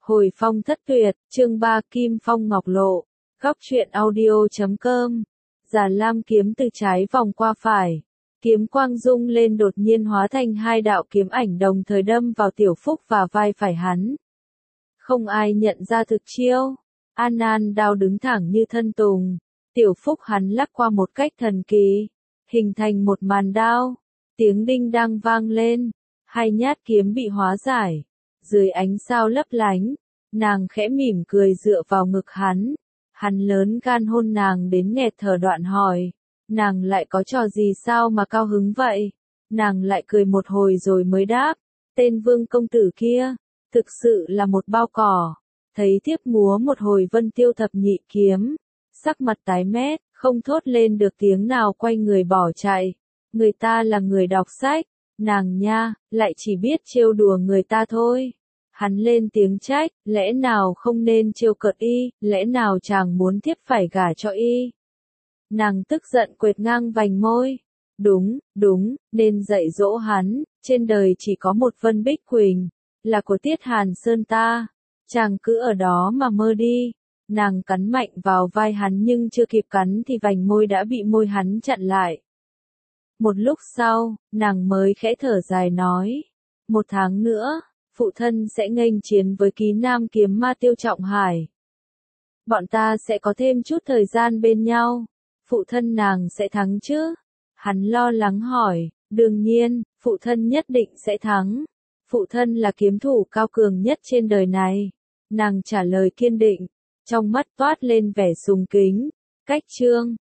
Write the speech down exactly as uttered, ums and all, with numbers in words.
Hồi phong thất tuyệt, chương ba Kim Phong Ngọc Lộ, góc truyện audio chấm com. Già lam kiếm từ trái vòng qua phải. Kiếm quang rung lên đột nhiên hóa thành hai đạo kiếm ảnh đồng thời đâm vào Tiểu Phúc và vai phải hắn. Không ai nhận ra thực chiêu. An An đao đứng thẳng như thân tùng. Tiểu Phúc hắn lắc qua một cách thần kỳ. Hình thành một màn đao. Tiếng đinh đang vang lên. Hai nhát kiếm bị hóa giải. Dưới ánh sao lấp lánh, nàng khẽ mỉm cười dựa vào ngực hắn. Hắn lớn gan hôn nàng đến nghẹt thở đoạn hỏi. Nàng lại có trò gì sao mà cao hứng vậy? Nàng lại cười một hồi rồi mới đáp. Tên vương công tử kia, thực sự là một bao cỏ. Thấy thiếp múa một hồi vân tiêu thập nhị kiếm. Sắc mặt tái mét, không thốt lên được tiếng nào quay người bỏ chạy. Người ta là người đọc sách. Nàng nha, lại chỉ biết trêu đùa người ta thôi. Hắn lên tiếng trách, lẽ nào không nên trêu cợt y, lẽ nào chàng muốn thiếp phải gả cho y. Nàng tức giận quệt ngang vành môi. Đúng, đúng, nên dạy dỗ hắn, trên đời chỉ có một Vân Bích Quỳnh, là của Tiết Hàn Sơn ta. Chàng cứ ở đó mà mơ đi. Nàng cắn mạnh vào vai hắn nhưng chưa kịp cắn thì vành môi đã bị môi hắn chặn lại. Một lúc sau, nàng mới khẽ thở dài nói. Một tháng nữa, phụ thân sẽ nghênh chiến với Ký Nam kiếm ma Tiêu Trọng Hải. Bọn ta sẽ có thêm chút thời gian bên nhau. Phụ thân nàng sẽ thắng chứ? Hắn lo lắng hỏi. Đương nhiên, phụ thân nhất định sẽ thắng. Phụ thân là kiếm thủ cao cường nhất trên đời này. Nàng trả lời kiên định. Trong mắt toát lên vẻ sùng kính. Cách chương.